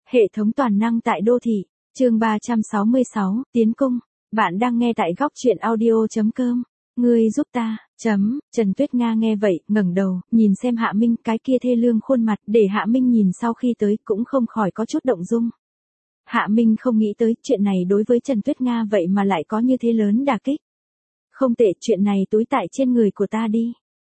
Hệ thống toàn năng tại đô thị, chương 366, tiến cung. Bạn đang nghe tại góc truyện audio.com. Ngươi giúp ta, Trần Tuyết Nga nghe vậy, ngẩng đầu, nhìn xem Hạ Minh, cái kia thê lương khuôn mặt, để Hạ Minh nhìn sau khi tới, cũng không khỏi có chút động dung. Hạ Minh không nghĩ tới, chuyện này đối với Trần Tuyết Nga vậy mà lại có như thế lớn đả kích. Không tệ, chuyện này túi tại trên người của ta đi.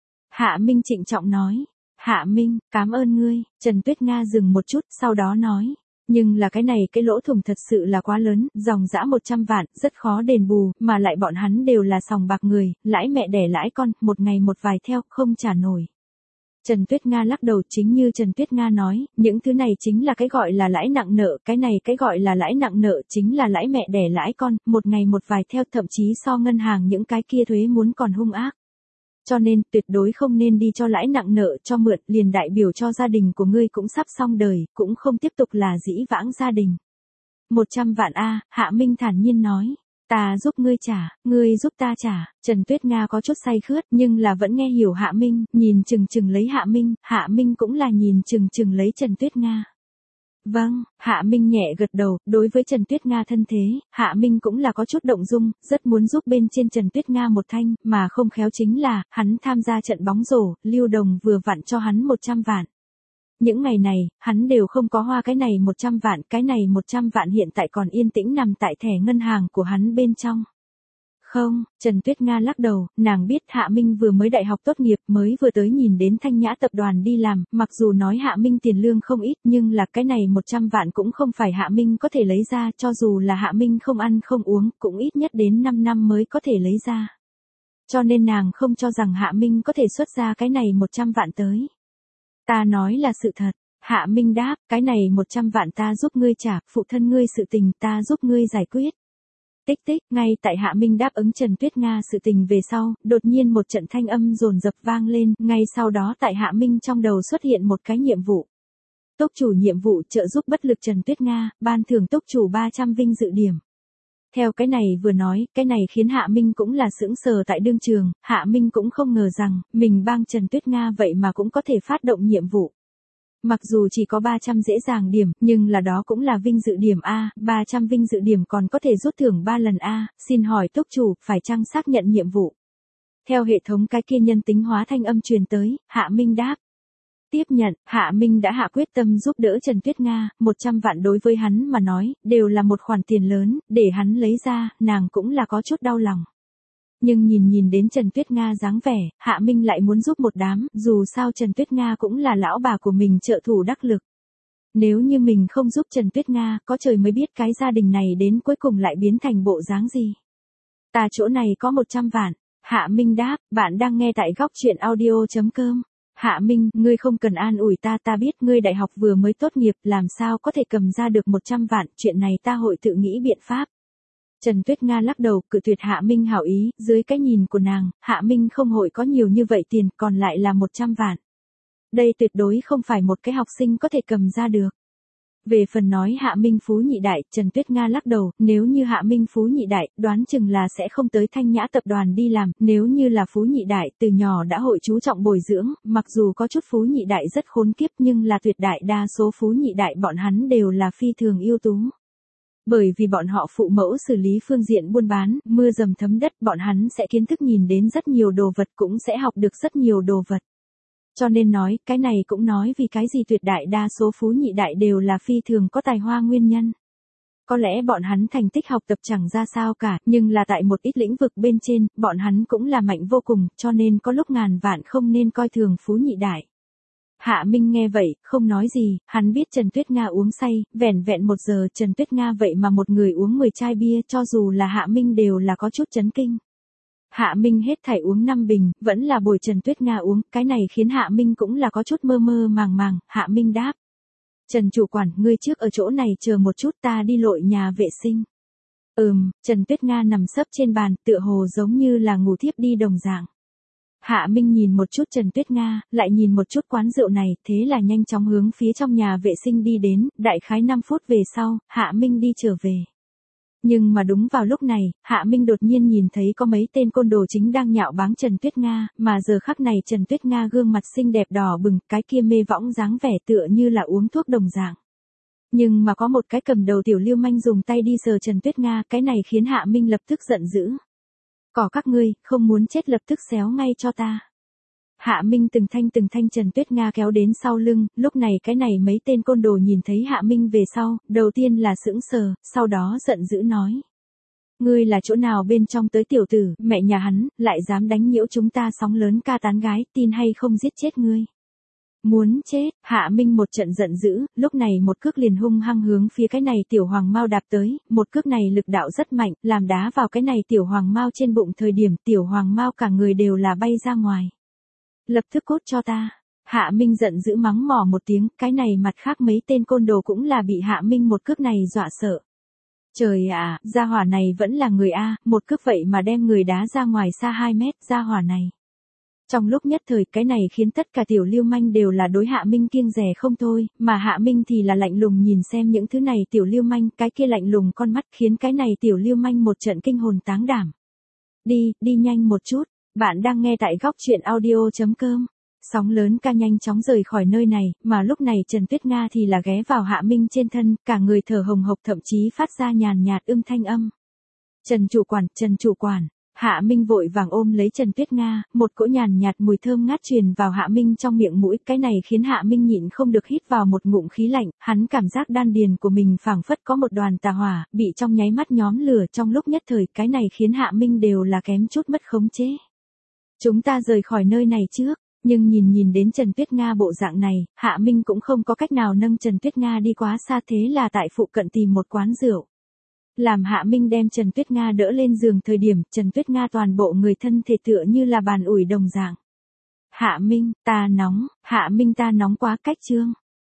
Hạ Minh trịnh trọng nói. Hạ Minh, cảm ơn ngươi. Trần Tuyết Nga dừng một chút, sau đó nói. Nhưng là cái này cái lỗ thủng thật sự là quá lớn, dòng dã 100 vạn, rất khó đền bù, mà lại bọn hắn đều là sòng bạc người, lãi mẹ đẻ lãi con, một ngày một vài theo, không trả nổi. Trần Tuyết Nga lắc đầu, chính như Trần Tuyết Nga nói, những thứ này chính là cái gọi là lãi nặng nợ, cái này cái gọi là lãi nặng nợ chính là lãi mẹ đẻ lãi con, một ngày một vài theo, thậm chí so ngân hàng những cái kia thuế muốn còn hung ác. Cho nên, tuyệt đối không nên đi cho lãi nặng nợ cho mượn, liền đại biểu cho gia đình của ngươi cũng sắp xong đời, cũng không tiếp tục là dĩ vãng gia đình. 100 vạn a, Hạ Minh thản nhiên nói. Ta giúp ngươi trả, ngươi giúp ta trả. Trần Tuyết Nga có chút say khướt, nhưng là vẫn nghe hiểu Hạ Minh, nhìn chừng chừng lấy Hạ Minh cũng là nhìn chừng chừng lấy Trần Tuyết Nga. Vâng, Hạ Minh nhẹ gật đầu, đối với Trần Tuyết Nga thân thế, Hạ Minh cũng là có chút động dung, rất muốn giúp bên trên Trần Tuyết Nga một thanh, mà không khéo chính là, hắn tham gia trận bóng rổ, Lưu Đồng vừa vặn cho hắn 100 vạn. Những ngày này, hắn đều không có hoa cái này 100 vạn, cái này 100 vạn hiện tại còn yên tĩnh nằm tại thẻ ngân hàng của hắn bên trong. Không, Trần Tuyết Nga lắc đầu, nàng biết Hạ Minh vừa mới đại học tốt nghiệp, mới vừa tới nhìn đến Thanh Nhã tập đoàn đi làm, mặc dù nói Hạ Minh tiền lương không ít, nhưng là cái này 100 vạn cũng không phải Hạ Minh có thể lấy ra, cho dù là Hạ Minh không ăn không uống, cũng ít nhất đến 5 năm mới có thể lấy ra. Cho nên nàng không cho rằng Hạ Minh có thể xuất ra cái này 100 vạn tới. Ta nói là sự thật. Hạ Minh đáp, cái này 100 vạn ta giúp ngươi trả, phụ thân ngươi sự tình ta giúp ngươi giải quyết. Tích tích, ngay tại Hạ Minh đáp ứng Trần Tuyết Nga sự tình về sau, đột nhiên một trận thanh âm dồn dập vang lên, ngay sau đó tại Hạ Minh trong đầu xuất hiện một cái nhiệm vụ. Túc chủ nhiệm vụ trợ giúp bất lực Trần Tuyết Nga, ban thưởng túc chủ 300 vinh dự điểm. Theo cái này vừa nói, cái này khiến Hạ Minh cũng là sững sờ tại đương trường, Hạ Minh cũng không ngờ rằng, mình bang Trần Tuyết Nga vậy mà cũng có thể phát động nhiệm vụ. Mặc dù chỉ có 300 dễ dàng điểm, nhưng là đó cũng là vinh dự điểm A, 300 vinh dự điểm còn có thể rút thưởng 3 lần A, xin hỏi túc chủ, phải chăng xác nhận nhiệm vụ? Theo hệ thống cái kia nhân tính hóa thanh âm truyền tới, Hạ Minh đáp. Tiếp nhận, Hạ Minh đã hạ quyết tâm giúp đỡ Trần Tuyết Nga, 100 vạn đối với hắn mà nói, đều là một khoản tiền lớn, để hắn lấy ra, nàng cũng là có chút đau lòng. Nhưng nhìn đến Trần Tuyết Nga dáng vẻ, Hạ Minh lại muốn giúp một đám, dù sao Trần Tuyết Nga cũng là lão bà của mình trợ thủ đắc lực. Nếu như mình không giúp Trần Tuyết Nga, có trời mới biết cái gia đình này đến cuối cùng lại biến thành bộ dáng gì. Ta chỗ này có 100 vạn, Hạ Minh đáp, bạn đang nghe tại góc truyện audio.com. Hạ Minh, ngươi không cần an ủi ta biết ngươi đại học vừa mới tốt nghiệp, làm sao có thể cầm ra được 100 vạn, chuyện này ta hội tự nghĩ biện pháp. Trần Tuyết Nga lắc đầu, cự tuyệt Hạ Minh hảo ý, dưới cái nhìn của nàng, Hạ Minh không hội có nhiều như vậy tiền, còn lại là 100 vạn. Đây tuyệt đối không phải một cái học sinh có thể cầm ra được. Về phần nói Hạ Minh phú nhị đại, Trần Tuyết Nga lắc đầu, nếu như Hạ Minh phú nhị đại, đoán chừng là sẽ không tới Thanh Nhã tập đoàn đi làm, nếu như là phú nhị đại, từ nhỏ đã hội chú trọng bồi dưỡng, mặc dù có chút phú nhị đại rất khốn kiếp nhưng là tuyệt đại đa số phú nhị đại bọn hắn đều là phi thường ưu tú. Bởi vì bọn họ phụ mẫu xử lý phương diện buôn bán, mưa dầm thấm đất, bọn hắn sẽ kiến thức nhìn đến rất nhiều đồ vật, cũng sẽ học được rất nhiều đồ vật. Cho nên nói, cái này cũng nói vì cái gì tuyệt đại đa số phú nhị đại đều là phi thường có tài hoa nguyên nhân. Có lẽ bọn hắn thành tích học tập chẳng ra sao cả, nhưng là tại một ít lĩnh vực bên trên, bọn hắn cũng là mạnh vô cùng, cho nên có lúc ngàn vạn không nên coi thường phú nhị đại. Hạ Minh nghe vậy, không nói gì, hắn biết Trần Tuyết Nga uống say, vẻn vẹn 1 giờ Trần Tuyết Nga vậy mà một người uống 10 chai bia, cho dù là Hạ Minh đều là có chút chấn kinh. Hạ Minh hết thảy uống 5 bình, vẫn là bồi Trần Tuyết Nga uống, cái này khiến Hạ Minh cũng là có chút mơ mơ màng, Hạ Minh đáp. Trần chủ quản, ngươi trước ở chỗ này chờ một chút ta đi lội nhà vệ sinh. Trần Tuyết Nga nằm sấp trên bàn, tựa hồ giống như là ngủ thiếp đi đồng dạng. Hạ Minh nhìn một chút Trần Tuyết Nga, lại nhìn một chút quán rượu này, thế là nhanh chóng hướng phía trong nhà vệ sinh đi đến, đại khái 5 phút về sau, Hạ Minh đi trở về. Nhưng mà đúng vào lúc này, Hạ Minh đột nhiên nhìn thấy có mấy tên côn đồ chính đang nhạo báng Trần Tuyết Nga, mà giờ khắc này Trần Tuyết Nga gương mặt xinh đẹp đỏ bừng, cái kia mê võng dáng vẻ tựa như là uống thuốc đồng dạng. Nhưng mà có một cái cầm đầu tiểu lưu manh dùng tay đi sờ Trần Tuyết Nga, cái này khiến Hạ Minh lập tức giận dữ. Có các ngươi, không muốn chết lập tức xéo ngay cho ta. Hạ Minh từng thanh Trần Tuyết Nga kéo đến sau lưng, lúc này cái này mấy tên côn đồ nhìn thấy Hạ Minh về sau, đầu tiên là sững sờ, sau đó giận dữ nói. Ngươi là chỗ nào bên trong tới tiểu tử, mẹ nhà hắn, lại dám đánh nhiễu chúng ta sóng lớn ca tán gái, tin hay không giết chết ngươi. Muốn chết, Hạ Minh một trận giận dữ, lúc này một cước liền hung hăng hướng phía cái này tiểu hoàng mao đạp tới, một cước này lực đạo rất mạnh, làm đá vào cái này tiểu hoàng mao trên bụng thời điểm tiểu hoàng mao cả người đều là bay ra ngoài. Lập tức cốt cho ta. Hạ Minh giận dữ mắng mỏ một tiếng, cái này mặt khác mấy tên côn đồ cũng là bị Hạ Minh một cước này dọa sợ. Trời ạ, gia hỏa này vẫn là người A, một cước vậy mà đem người đá ra ngoài xa 2 mét, gia hỏa này. Trong lúc nhất thời cái này khiến tất cả tiểu lưu manh đều là đối Hạ Minh kiêng dè không thôi, mà Hạ Minh thì là lạnh lùng nhìn xem những thứ này tiểu lưu manh, cái kia lạnh lùng con mắt khiến cái này tiểu lưu manh một trận kinh hồn táng đảm. Đi nhanh một chút, bạn đang nghe tại góc truyện audio.com. Sóng lớn ca nhanh chóng rời khỏi nơi này, mà lúc này Trần Tuyết Nga thì là ghé vào Hạ Minh trên thân, cả người thở hồng hộc thậm chí phát ra nhàn nhạt thanh âm. Trần chủ quản. Hạ Minh vội vàng ôm lấy Trần Tuyết Nga, một cỗ nhàn nhạt mùi thơm ngát truyền vào Hạ Minh trong miệng mũi, cái này khiến Hạ Minh nhịn không được hít vào một ngụm khí lạnh, hắn cảm giác đan điền của mình phảng phất có một đoàn tà hỏa, bị trong nháy mắt nhóm lửa trong lúc nhất thời, cái này khiến Hạ Minh đều là kém chút mất khống chế. Chúng ta rời khỏi nơi này trước, nhưng nhìn đến Trần Tuyết Nga bộ dạng này, Hạ Minh cũng không có cách nào nâng Trần Tuyết Nga đi quá xa, thế là tại phụ cận tìm một quán rượu. Làm Hạ Minh đem Trần Tuyết Nga đỡ lên giường thời điểm, Trần Tuyết Nga toàn bộ người thân thể tựa như là bàn ủi đồng dạng. Hạ Minh, ta nóng quá cách chương.